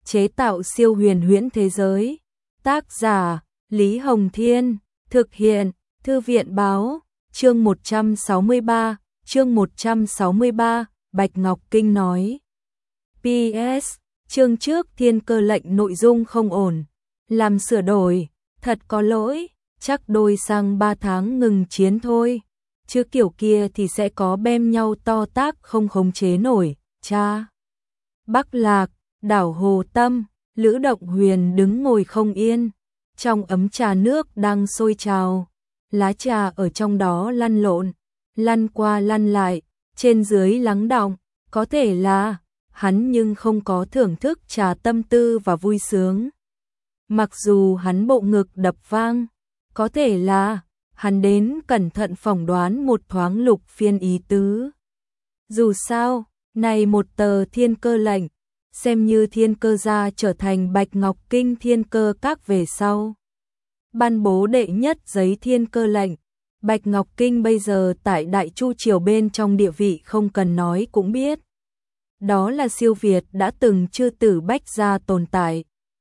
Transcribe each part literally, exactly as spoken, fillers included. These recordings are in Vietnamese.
chế tạo siêu huyền huyễn thế giới. Tác giả, Lý Hồng Thiên, thực hiện, Thư viện báo, chương một trăm sáu mươi ba, chương một trăm sáu mươi ba, Bạch Ngọc Kinh nói. pê ét, chương trước thiên cơ lệnh nội dung không ổn, làm sửa đổi, thật có lỗi, chắc đôi sang ba tháng ngừng chiến thôi, chứ kiểu kia thì sẽ có bem nhau to tác không khống chế nổi, cha. Bắc Lạc, đảo Hồ Tâm, Lữ Động Huyền đứng ngồi không yên, trong ấm trà nước đang sôi trào, lá trà ở trong đó lăn lộn, lăn qua lăn lại, trên dưới lắng đọng, có thể là hắn nhưng không có thưởng thức trà tâm tư và vui sướng. Mặc dù hắn bộ ngực đập vang, có thể là hắn đến cẩn thận phỏng đoán một thoáng Lục Phiên ý tứ. Dù sao, này một tờ thiên cơ lệnh, xem như thiên cơ gia trở thành Bạch Ngọc Kinh thiên cơ các về sau. Ban bố đệ nhất giấy thiên cơ lệnh, Bạch Ngọc Kinh bây giờ tại Đại Chu Triều bên trong địa vị không cần nói cũng biết. Đó là siêu việt đã từng chư tử bách gia tồn tại.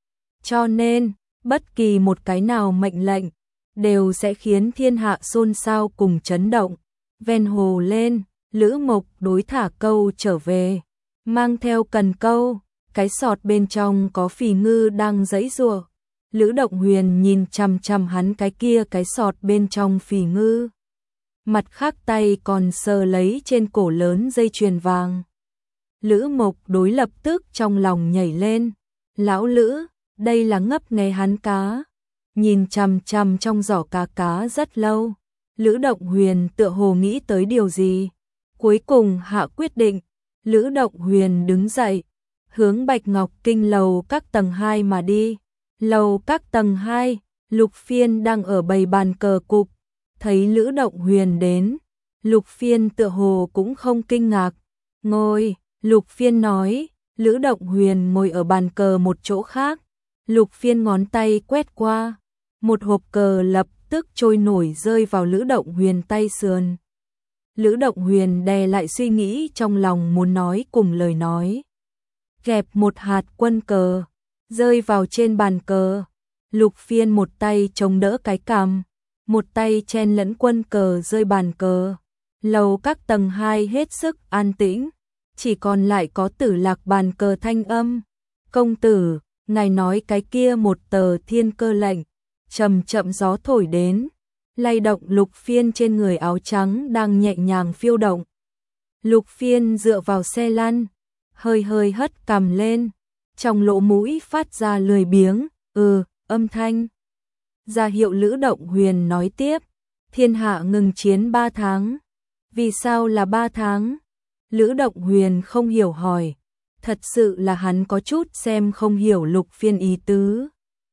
Cho nên, bất kỳ một cái nào mệnh lệnh, đều sẽ khiến thiên hạ xôn xao cùng chấn động. Ven hồ lên, Lữ Mộc đối thả câu trở về, mang theo cần câu, cái sọt bên trong có phỉ ngư đang giãy giụa. Lữ Động Huyền nhìn chằm chằm hắn cái kia cái sọt bên trong phỉ ngư. Mặt khác tay còn sờ lấy trên cổ lớn dây chuyền vàng. Lữ Mộc đối lập tức trong lòng nhảy lên. Lão Lữ, đây là ngấp nghé hắn cá. Nhìn chằm chằm trong giỏ cá cá rất lâu. Lữ Động Huyền tựa hồ nghĩ tới điều gì. Cuối cùng hạ quyết định. Lữ Động Huyền đứng dậy, hướng Bạch Ngọc Kinh lầu các tầng hai mà đi. Lầu các tầng hai, Lục Phiên đang ở bày bàn cờ cục. Thấy Lữ Động Huyền đến, Lục Phiên tựa hồ cũng không kinh ngạc. Ngồi, Lục Phiên nói, Lữ Động Huyền ngồi ở bàn cờ một chỗ khác. Lục Phiên ngón tay quét qua, một hộp cờ lập tức trôi nổi rơi vào Lữ Động Huyền tay sườn. Lữ Động Huyền đè lại suy nghĩ trong lòng muốn nói cùng lời nói. Gẹp một hạt quân cờ, rơi vào trên bàn cờ. Lục Phiên một tay chống đỡ cái cằm, một tay chen lẫn quân cờ rơi bàn cờ. Lầu các tầng hai hết sức an tĩnh, chỉ còn lại có Tử Lạc bàn cờ thanh âm. Công tử, ngài nói cái kia một tờ thiên cơ lệnh. Chậm chậm gió thổi đến, lay động Lục Phiên trên người áo trắng đang nhẹ nhàng phiêu động. Lục Phiên dựa vào xe lăn, hơi hơi hất cằm lên, trong lỗ mũi phát ra lười biếng, ừ, âm thanh. Ra hiệu Lữ Động Huyền nói tiếp, thiên hạ ngừng chiến ba tháng. Vì sao là ba tháng? Lữ Động Huyền không hiểu hỏi, thật sự là hắn có chút xem không hiểu Lục Phiên ý tứ.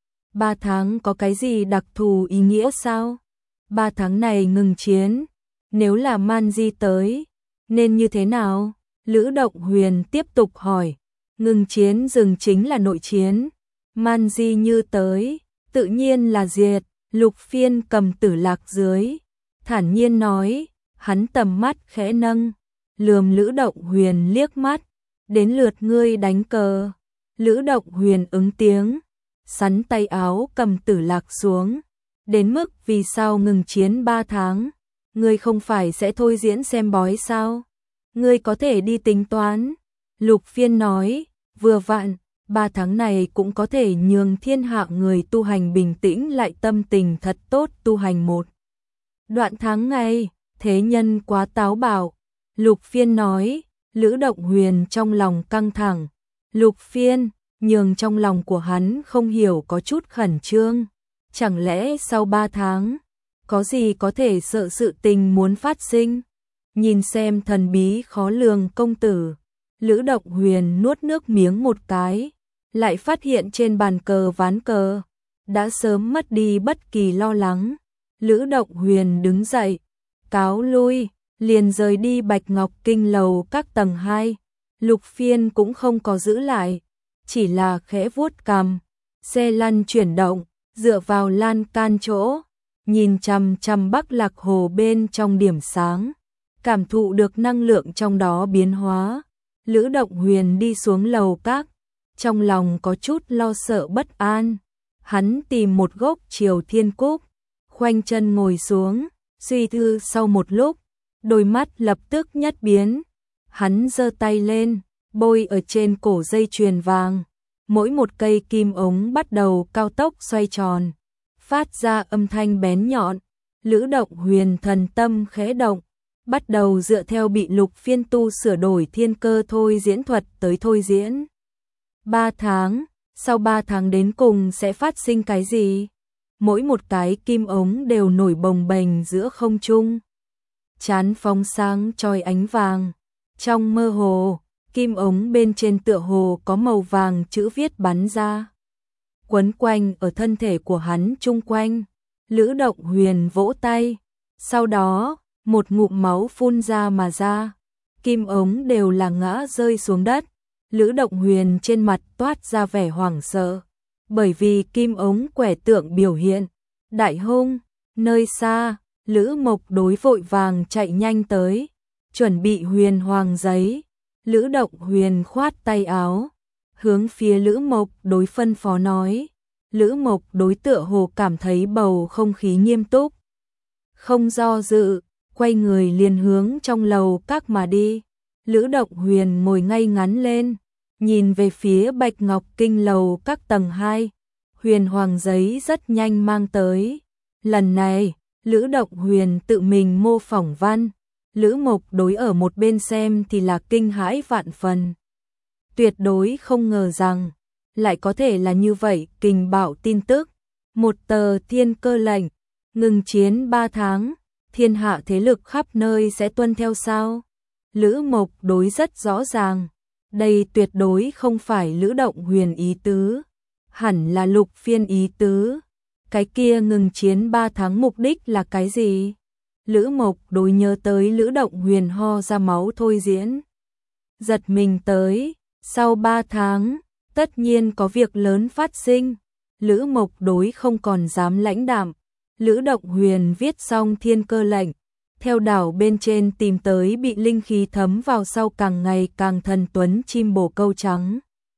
Ba tháng có cái gì đặc thù ý nghĩa sao? Ba tháng này ngừng chiến, nếu là Man Di tới, nên như thế nào? Lữ Động Huyền tiếp tục hỏi, ngừng chiến dừng chính là nội chiến, Man Di như tới, tự nhiên là diệt. Lục Phiên cầm Tử Lạc dưới, thản nhiên nói, hắn tầm mắt khẽ nâng, lườm Lữ Động Huyền liếc mắt, đến lượt ngươi đánh cờ. Lữ Động Huyền ứng tiếng, sắn tay áo cầm Tử Lạc xuống. Đến mức vì sao ngừng chiến ba tháng, ngươi không phải sẽ thôi diễn xem bói sao? Ngươi có thể đi tính toán. Lục Phiên nói, vừa vặn, ba tháng này cũng có thể nhường thiên hạ người tu hành bình tĩnh lại tâm tình thật tốt tu hành một đoạn tháng ngày, thế nhân quá táo bạo. Lục Phiên nói, Lữ Động Huyền trong lòng căng thẳng. Lục Phiên, nhường trong lòng của hắn không hiểu có chút khẩn trương. Chẳng lẽ sau ba tháng, có gì có thể sợ sự tình muốn phát sinh? Nhìn xem thần bí khó lường công tử, Lữ Động Huyền nuốt nước miếng một cái, lại phát hiện trên bàn cờ ván cờ, đã sớm mất đi bất kỳ lo lắng. Lữ Động Huyền đứng dậy, cáo lui, liền rời đi Bạch Ngọc Kinh lầu các tầng hai. Lục Phiên cũng không có giữ lại, chỉ là khẽ vuốt cằm, xe lăn chuyển động, dựa vào lan can chỗ, nhìn chằm chằm Bắc Lạc Hồ bên trong điểm sáng, cảm thụ được năng lượng trong đó biến hóa. Lữ Động Huyền đi xuống lầu các, trong lòng có chút lo sợ bất an. Hắn tìm một gốc Triều Thiên Cúc, khoanh chân ngồi xuống, suy tư sau một lúc, đôi mắt lập tức nhất biến. Hắn giơ tay lên, bôi ở trên cổ dây chuyền vàng, mỗi một cây kim ống bắt đầu cao tốc xoay tròn, phát ra âm thanh bén nhọn. Lữ Động Huyền thần tâm khẽ động, bắt đầu dựa theo bị Lục Phiên tu sửa đổi thiên cơ thôi diễn thuật tới thôi diễn. Ba tháng, sau ba tháng đến cùng sẽ phát sinh cái gì? Mỗi một cái kim ống đều nổi bồng bềnh giữa không trung, chán phóng sáng chói ánh vàng. Trong mơ hồ, kim ống bên trên tựa hồ có màu vàng chữ viết bắn ra, quấn quanh ở thân thể của hắn chung quanh. Lữ Động Huyền vỗ tay, sau đó, một ngụm máu phun ra mà ra, kim ống đều là ngã rơi xuống đất. Lữ Động Huyền trên mặt toát ra vẻ hoảng sợ, bởi vì kim ống quẻ tượng biểu hiện đại hung. Nơi xa, Lữ Mộc Đối vội vàng chạy nhanh tới, chuẩn bị huyền hoàng giấy. Lữ Động Huyền khoát tay áo, hướng phía Lữ Mộc Đối phân phó nói. Lữ Mộc Đối tựa hồ cảm thấy bầu không khí nghiêm túc, không do dự, quay người liền hướng trong lầu các mà đi. Lữ Động Huyền ngồi ngay ngắn lên, nhìn về phía Bạch Ngọc Kinh lầu các tầng hai, huyền hoàng giấy rất nhanh mang tới. Lần này, Lữ Động Huyền tự mình mô phỏng văn, Lữ Mộc Đối ở một bên xem thì là kinh hãi vạn phần. Tuyệt đối không ngờ rằng, lại có thể là như vậy. Kình bạo tin tức, một tờ thiên cơ lệnh, ngừng chiến ba tháng, thiên hạ thế lực khắp nơi sẽ tuân theo sao? Lữ Mộc Đối rất rõ ràng, đây tuyệt đối không phải Lữ Động Huyền ý tứ, hẳn là Lục Phiên ý tứ. Cái kia ngừng chiến ba tháng mục đích là cái gì? Lữ Mộc Đối nhớ tới Lữ Động Huyền ho ra máu thôi diễn, giật mình tới, sau ba tháng, tất nhiên có việc lớn phát sinh. Lữ Mộc Đối không còn dám lãnh đạm. Lữ Động Huyền viết xong thiên cơ lệnh, theo đảo bên trên tìm tới bị linh khí thấm vào sau càng ngày càng thần tuấn chim bồ câu trắng,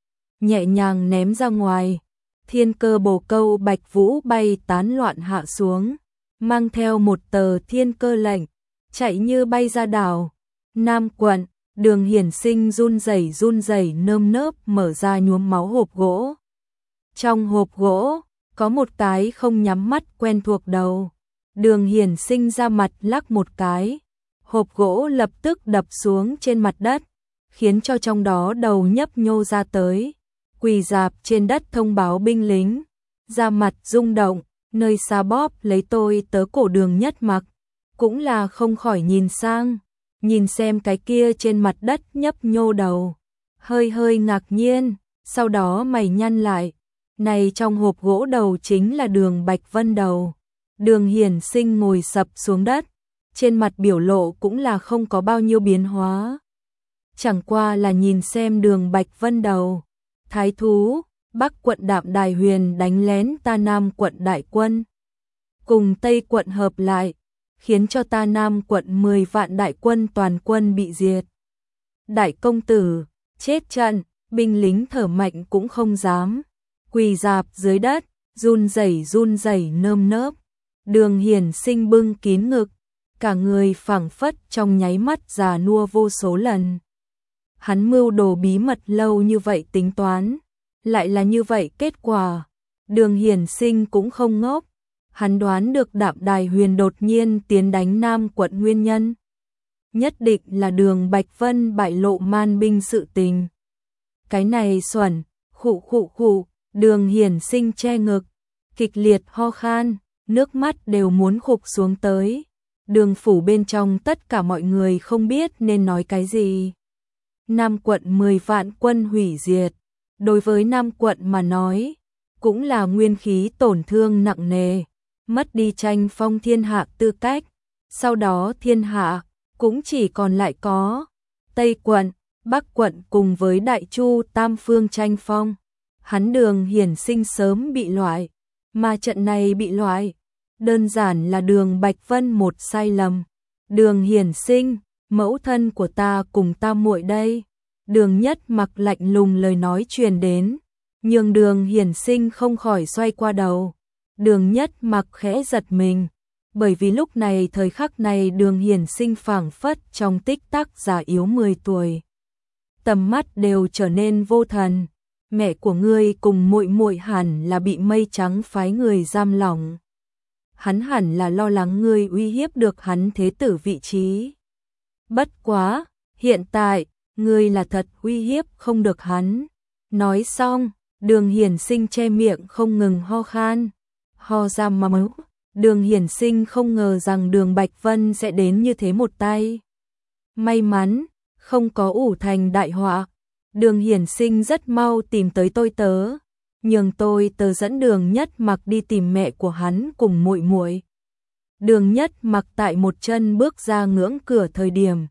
nhẹ nhàng ném ra ngoài. Thiên cơ bồ câu Bạch Vũ bay tán loạn hạ xuống, mang theo một tờ thiên cơ lệnh, chạy như bay ra đảo. Nam quận, Đường Hiển Sinh run rẩy run rẩy nơm nớp mở ra nhuốm máu hộp gỗ. Trong hộp gỗ, có một cái không nhắm mắt quen thuộc đầu. Đường Hiển Sinh ra mặt lắc một cái, hộp gỗ lập tức đập xuống trên mặt đất, khiến cho trong đó đầu nhấp nhô ra tới, quỳ rạp trên đất thông báo binh lính. Da mặt rung động, nơi xa bóp lấy tôi tớ cổ Đường Nhất Mặc, cũng là không khỏi nhìn sang, nhìn xem cái kia trên mặt đất nhấp nhô đầu, hơi hơi ngạc nhiên, sau đó mày nhăn lại. Này trong hộp gỗ đầu chính là Đường Bạch Vân đầu. Đường Hiển Sinh ngồi sập xuống đất, trên mặt biểu lộ cũng là không có bao nhiêu biến hóa, chẳng qua là nhìn xem Đường Bạch Vân đầu. Thái thú, Bắc quận Đạm Đài Huyền đánh lén ta Nam quận đại quân, cùng Tây quận hợp lại, khiến cho ta Nam quận mười vạn đại quân toàn quân bị diệt. Đại công tử, chết trận, binh lính thở mạnh cũng không dám, quỳ rạp dưới đất, run rẩy run rẩy nơm nớp. Đường Hiển Sinh bưng kín ngực, cả người phảng phất trong nháy mắt già nua vô số lần. Hắn mưu đồ bí mật lâu như vậy tính toán, lại là như vậy kết quả. Đường Hiển Sinh cũng không ngốc, hắn đoán được Đạm Đài Huyền đột nhiên tiến đánh Nam quận nguyên nhân, nhất định là Đường Bạch Vân bại lộ man binh sự tình. Cái này xuẩn, khụ khụ khụ. Đường Hiển Sinh che ngực, kịch liệt ho khan, nước mắt đều muốn khục xuống tới. Đường phủ bên trong tất cả mọi người không biết nên nói cái gì. Nam quận mười vạn quân hủy diệt, đối với Nam quận mà nói, cũng là nguyên khí tổn thương nặng nề, mất đi tranh phong thiên hạ tư cách. Sau đó thiên hạ cũng chỉ còn lại có Tây quận, Bắc quận cùng với Đại Chu tam phương tranh phong. Hắn Đường Hiển Sinh sớm bị loại, mà trận này bị loại, đơn giản là Đường Bạch Vân một sai lầm. Đường Hiển Sinh, mẫu thân của ta cùng ta muội đây. Đường Nhất Mặc lạnh lùng lời nói truyền đến, nhường Đường Hiển Sinh không khỏi xoay qua đầu. Đường Nhất Mặc khẽ giật mình, bởi vì lúc này thời khắc này Đường Hiển Sinh phảng phất trong tích tắc già yếu mười tuổi. Tầm mắt đều trở nên vô thần. Mẹ của ngươi cùng muội muội hẳn là bị mây trắng phái người giam lỏng. Hắn hẳn là lo lắng ngươi uy hiếp được hắn thế tử vị trí. Bất quá, hiện tại, ngươi là thật uy hiếp không được hắn. Nói xong, Đường Hiển Sinh che miệng không ngừng ho khan. Ho ra máu. Đường Hiển Sinh không ngờ rằng Đường Bạch Vân sẽ đến như thế một tay. May mắn, không có ủ thành đại họa. Đường Hiển Sinh rất mau tìm tới tôi tớ, nhường tôi tớ dẫn Đường Nhất Mặc đi tìm mẹ của hắn cùng muội muội. Đường Nhất Mặc tại một chân bước ra ngưỡng cửa thời điểm.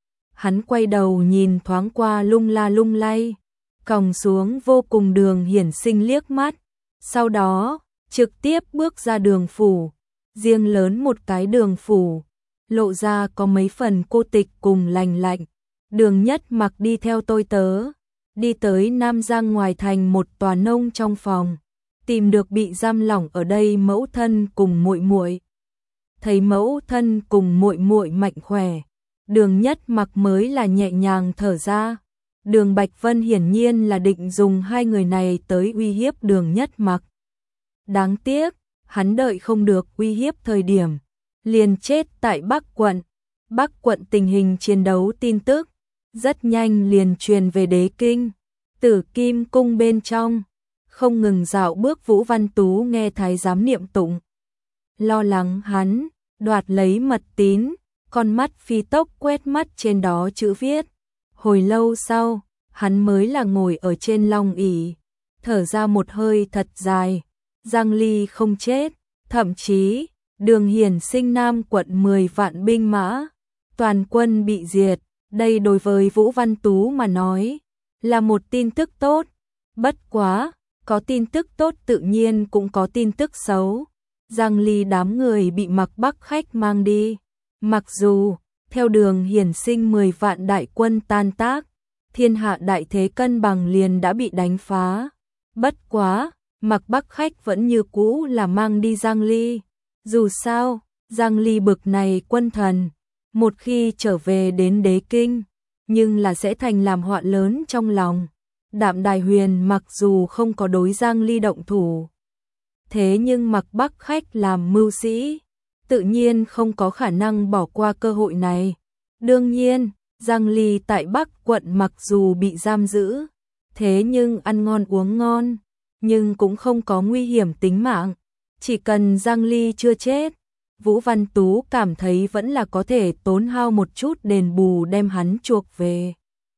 Hắn quay đầu nhìn thoáng qua lung la lung lay, còng xuống vô cùng Đường Hiển Sinh liếc mắt, sau đó trực tiếp bước ra đường phủ, riêng lớn một cái đường phủ, lộ ra có mấy phần cô tịch cùng lành lạnh. Đường Nhất Mặc đi theo tôi tớ, đi tới Nam Giang ngoài thành một tòa nông trong phòng, tìm được bị giam lỏng ở đây mẫu thân cùng muội muội. Thấy mẫu thân cùng muội muội mạnh khỏe, Đường Nhất Mặc mới là nhẹ nhàng thở ra. Đường Bạch Vân hiển nhiên là định dùng hai người này tới uy hiếp Đường Nhất Mặc. Đáng tiếc, hắn đợi không được uy hiếp thời điểm, liền chết tại Bắc quận. Bắc quận tình hình chiến đấu tin tức rất nhanh liền truyền về Đế Kinh. Tử Kim cung bên trong, không ngừng dạo bước Vũ Văn Tú nghe thái giám niệm tụng, lo lắng hắn đoạt lấy mật tín, con mắt phi tốc quét mắt trên đó chữ viết. Hồi lâu sau, hắn mới là ngồi ở trên long ỷ, thở ra một hơi thật dài. Giang Ly không chết, thậm chí Đường Hiển Sinh Nam quận mười vạn binh mã, toàn quân bị diệt. Đây đối với Vũ Văn Tú mà nói là một tin tức tốt. Bất quá, có tin tức tốt tự nhiên cũng có tin tức xấu. Giang Ly đám người bị Mạc Bắc Khách mang đi. Mặc dù theo Đường Hiển Sinh mười vạn đại quân tan tác, thiên hạ đại thế cân bằng liền đã bị đánh phá. Bất quá, Mạc Bắc Khách vẫn như cũ là mang đi Giang Ly. Dù sao, Giang Ly bực này quân thần, một khi trở về đến Đế Kinh, nhưng là sẽ thành làm họa lớn trong lòng. Đạm Đài Huyền mặc dù không có đối Giang Ly động thủ, thế nhưng Mạc Bắc Khách làm mưu sĩ, tự nhiên không có khả năng bỏ qua cơ hội này. Đương nhiên, Giang Ly tại Bắc quận mặc dù bị giam giữ, thế nhưng ăn ngon uống ngon, nhưng cũng không có nguy hiểm tính mạng. Chỉ cần Giang Ly chưa chết, Vũ Văn Tú cảm thấy vẫn là có thể tốn hao một chút đền bù đem hắn chuộc về.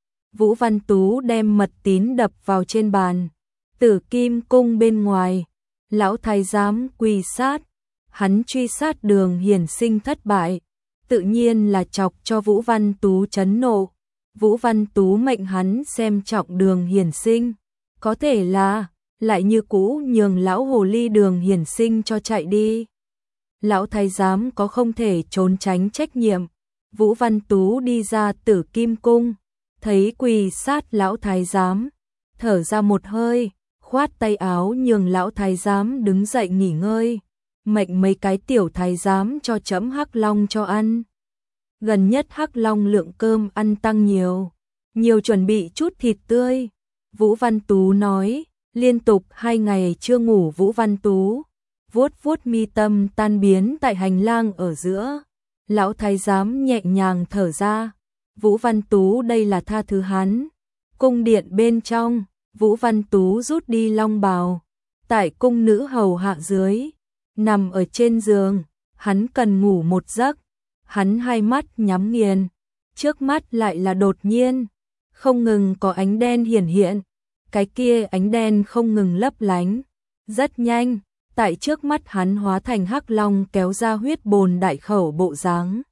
Vũ Văn Tú đem mật tín đập vào trên bàn. Tử Kim cung bên ngoài, lão thái giám quỳ sát, hắn truy sát Đường Hiển Sinh thất bại, tự nhiên là chọc cho Vũ Văn Tú chấn nộ. Vũ Văn Tú mệnh hắn xem trọng Đường Hiển Sinh, có thể là lại như cũ nhường lão hồ ly Đường Hiển Sinh cho chạy đi. Lão thái giám có không thể trốn tránh trách nhiệm. Vũ Văn Tú đi ra Tử Kim cung, thấy quỳ sát lão thái giám, thở ra một hơi, khoát tay áo nhường lão thái giám đứng dậy nghỉ ngơi, mệnh mấy cái tiểu thái giám cho trẫm hắc long cho ăn. Gần nhất hắc long lượng cơm ăn tăng nhiều, nhiều chuẩn bị chút thịt tươi. Vũ Văn Tú nói. Liên tục hai ngày chưa ngủ Vũ Văn Tú vuốt vuốt mi tâm tan biến tại hành lang ở giữa. Lão thái giám nhẹ nhàng thở ra. Vũ Văn Tú đây là tha thứ hắn. Cung điện bên trong, Vũ Văn Tú rút đi long bào, tại cung nữ hầu hạ dưới, nằm ở trên giường, hắn cần ngủ một giấc. Hắn hai mắt nhắm nghiền, trước mắt lại là đột nhiên không ngừng có ánh đen hiển hiện. Cái kia ánh đen không ngừng lấp lánh, rất nhanh, tại trước mắt hắn hóa thành hắc long kéo ra huyết bồn đại khẩu bộ dáng.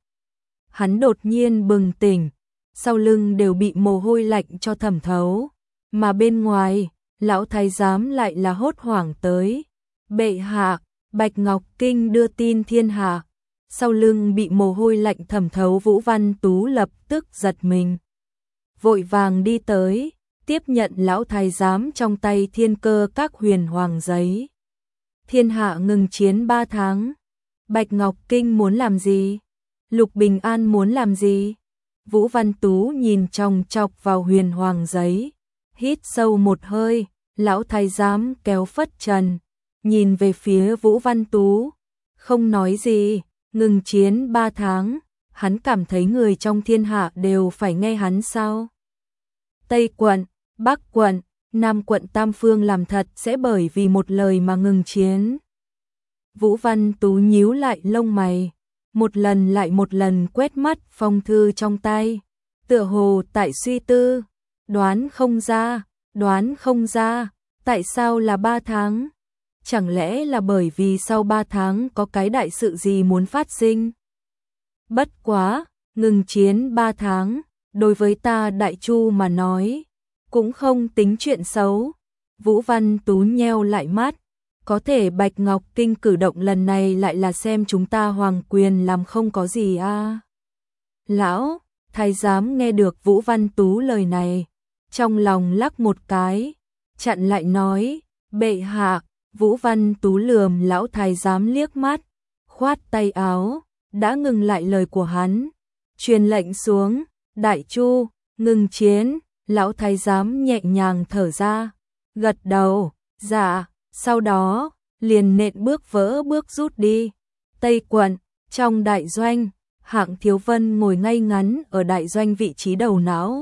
Hắn đột nhiên bừng tỉnh, sau lưng đều bị mồ hôi lạnh cho thẩm thấu, mà bên ngoài, lão thái giám lại là hốt hoảng tới. Bệ hạ, Bạch Ngọc Kinh đưa tin thiên hạ. Sau lưng bị mồ hôi lạnh thẩm thấu Vũ Văn Tú lập tức giật mình. vội vàng đi tới, tiếp nhận lão thái giám trong tay thiên cơ các huyền hoàng giấy. Thiên hạ ngừng chiến ba tháng. Bạch Ngọc Kinh muốn làm gì? Lục Bình An muốn làm gì? Vũ Văn Tú nhìn chòng chọc vào huyền hoàng giấy, hít sâu một hơi, lão thái giám kéo phất trần, nhìn về phía Vũ Văn Tú, không nói gì, ngừng chiến ba tháng, hắn cảm thấy người trong thiên hạ đều phải nghe hắn sao? Tây quận, Bắc quận, Nam quận tam phương làm thật sẽ bởi vì một lời mà ngừng chiến. Vũ Văn Tú nhíu lại lông mày, một lần lại một lần quét mắt phong thư trong tay, tựa hồ tại suy tư, đoán không ra, đoán không ra, tại sao là ba tháng? Chẳng lẽ là bởi vì sau ba tháng có cái đại sự gì muốn phát sinh? Bất quá, ngừng chiến ba tháng, đối với ta Đại Chu mà nói, cũng không tính chuyện xấu. Vũ Văn Tú nheo lại mắt, có thể Bạch Ngọc Kinh cử động lần này lại là xem chúng ta hoàng quyền làm không có gì à. Lão, thái giám nghe được Vũ Văn Tú lời này, trong lòng lắc một cái, chặn lại nói, bệ hạ. Vũ Văn Tú lườm lão thái giám liếc mắt, khoát tay áo, đã ngừng lại lời của hắn, truyền lệnh xuống, Đại Chu, ngừng chiến. Lão thái giám nhẹ nhàng thở ra, gật đầu, dạ, sau đó, liền nện bước vỡ bước rút đi. Tây quận, trong đại doanh, Hạng Thiếu Vân ngồi ngay ngắn ở đại doanh vị trí đầu não.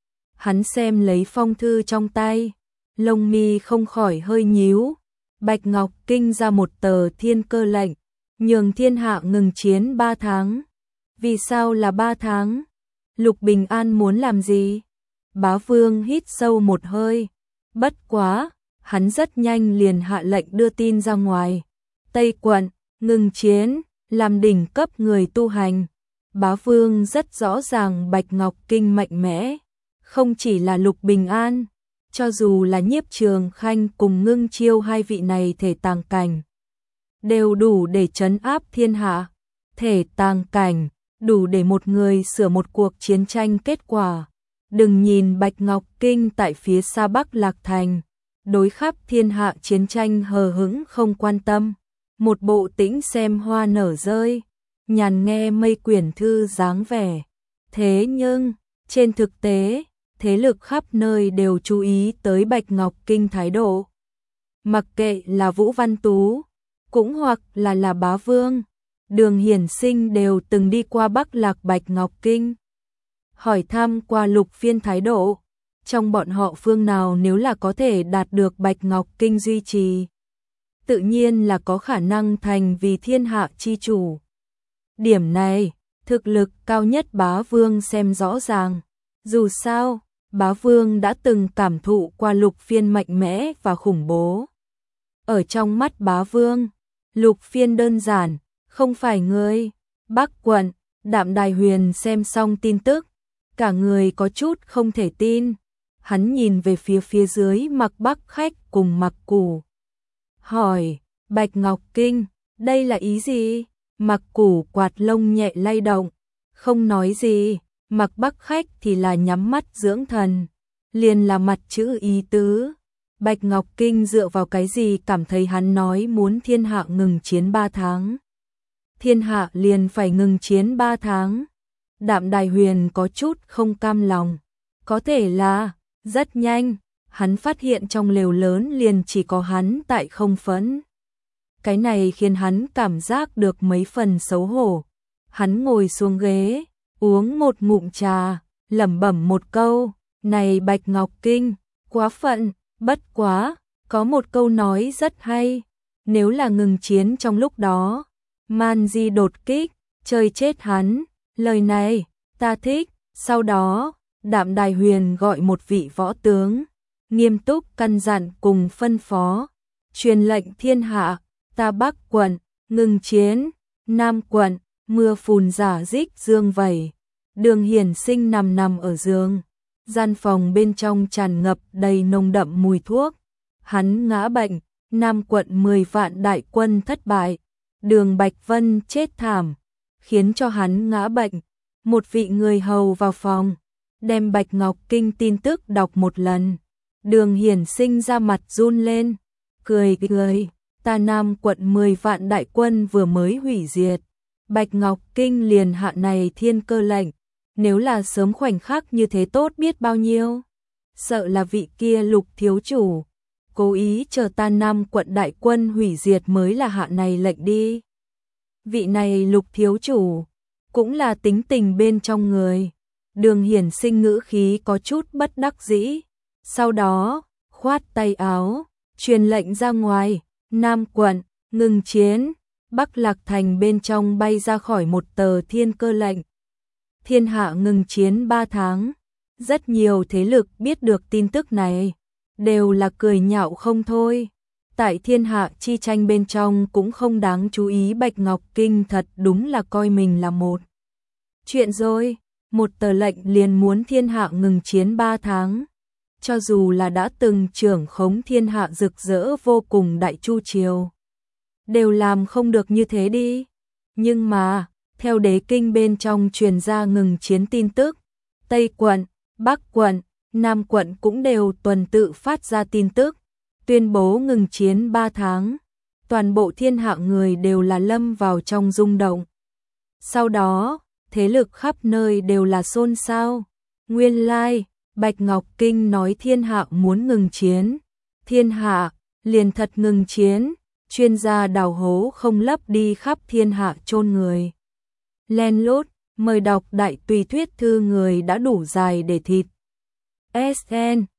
Hắn xem lấy phong thư trong tay, lông mi không khỏi hơi nhíu. Bạch Ngọc Kinh ra một tờ thiên cơ lệnh, nhường thiên hạ ngừng chiến ba tháng. Vì sao là ba tháng? Lục Bình An muốn làm gì? Bá Vương hít sâu một hơi, bất quá, hắn rất nhanh liền hạ lệnh đưa tin ra ngoài. Tây quận, ngừng chiến, làm đỉnh cấp người tu hành. Bá Vương rất rõ ràng Bạch Ngọc Kinh mạnh mẽ, không chỉ là Lục Bình An, cho dù là Nhiếp Trường Khanh cùng Ngưng Chiêu hai vị này thể tàng cảnh, đều đủ để trấn áp thiên hạ. Thể tàng cảnh, đủ để một người sửa một cuộc chiến tranh kết quả. Đừng nhìn Bạch Ngọc Kinh tại phía xa Bắc Lạc Thành, đối khắp thiên hạ chiến tranh hờ hững không quan tâm, một bộ tĩnh xem hoa nở rơi, nhàn nghe mây quyển thư dáng vẻ. Thế nhưng, trên thực tế, thế lực khắp nơi đều chú ý tới Bạch Ngọc Kinh thái độ. Mặc kệ là Vũ Văn Tú, cũng hoặc là là Bá Vương, Đường Hiển Sinh đều từng đi qua Bắc Lạc Bạch Ngọc Kinh, hỏi thăm qua Lục Phiên thái độ, trong bọn họ phương nào nếu là có thể đạt được Bạch Ngọc Kinh duy trì, tự nhiên là có khả năng thành vì thiên hạ chi chủ. Điểm này, thực lực cao nhất Bá Vương xem rõ ràng, dù sao, Bá Vương đã từng cảm thụ qua Lục Phiên mạnh mẽ và khủng bố. Ở trong mắt Bá Vương, Lục Phiên đơn giản, không phải người. Bắc quận, Đạm Đài Huyền xem xong tin tức, cả người có chút không thể tin, hắn nhìn về phía phía dưới Mặc Bắc Khách cùng Mặc Củ. Hỏi, Bạch Ngọc Kinh, đây là ý gì? Mặc Củ quạt lông nhẹ lay động, không nói gì, Mặc Bắc Khách thì là nhắm mắt dưỡng thần, liền là mặt chữ ý tứ. Bạch Ngọc Kinh dựa vào cái gì cảm thấy hắn nói muốn thiên hạ ngừng chiến ba tháng? Thiên hạ liền phải ngừng chiến ba tháng. Đạm Đài Huyền có chút không cam lòng. Có thể là, rất nhanh, hắn phát hiện trong lều lớn liền chỉ có hắn tại không phẫn. Cái này khiến hắn cảm giác được mấy phần xấu hổ. Hắn ngồi xuống ghế, uống một ngụm trà, lẩm bẩm một câu, này Bạch Ngọc Kinh, quá phận, bất quá, có một câu nói rất hay, nếu là ngừng chiến trong lúc đó, man di đột kích, chơi chết hắn, lời này, ta thích. Sau đó, Đạm Đài Huyền gọi một vị võ tướng, nghiêm túc căn dặn cùng phân phó, truyền lệnh thiên hạ, ta Bắc quận, ngừng chiến, Nam quận, mưa phùn rả rích dương vẩy. Đường Hiển Sinh nằm nằm ở giường, gian phòng bên trong tràn ngập đầy nồng đậm mùi thuốc. Hắn ngã bệnh, Nam quận mười vạn đại quân thất bại, Đường Bạch Vân chết thảm, khiến cho hắn ngã bệnh. Một vị người hầu vào phòng, đem Bạch Ngọc Kinh tin tức đọc một lần. Đường Hiển Sinh ra mặt run lên, cười cười, ta Nam quận mười vạn đại quân vừa mới hủy diệt. Bạch Ngọc Kinh liền hạ này thiên cơ lệnh, nếu là sớm khoảnh khắc như thế tốt biết bao nhiêu. Sợ là vị kia Lục thiếu chủ cố ý chờ ta Nam quận đại quân hủy diệt mới là hạ này lệnh đi. Vị này Lục thiếu chủ cũng là tính tình bên trong người. Đường Hiển Sinh ngữ khí có chút bất đắc dĩ, sau đó khoát tay áo, truyền lệnh ra ngoài, Nam quận ngừng chiến. Bắc Lạc Thành bên trong bay ra khỏi một tờ thiên cơ lệnh. Thiên hạ ngừng chiến ba tháng. Rất nhiều thế lực biết được tin tức này, đều là cười nhạo không thôi. Tại thiên hạ chi tranh bên trong cũng không đáng chú ý, Bạch Ngọc Kinh thật đúng là coi mình là một chuyện rồi. Một tờ lệnh liền muốn thiên hạ ngừng chiến ba tháng. Cho dù là đã từng trưởng khống thiên hạ rực rỡ vô cùng Đại Chu Triều, đều làm không được như thế đi. Nhưng mà, theo đế kinh bên trong truyền ra ngừng chiến tin tức, Tây quận, Bắc quận, Nam quận cũng đều tuần tự phát ra tin tức, tuyên bố ngừng chiến ba tháng. Toàn bộ thiên hạ người đều là lâm vào trong rung động. Sau đó, thế lực khắp nơi đều là xôn xao. Nguyên lai, Bạch Ngọc Kinh nói thiên hạ muốn ngừng chiến. Thiên hạ, liền thật ngừng chiến. Chuyên gia đào hố không lấp đi khắp thiên hạ chôn người. Len lút, mời đọc đại tùy thuyết thư người đã đủ dài để thịt. ét en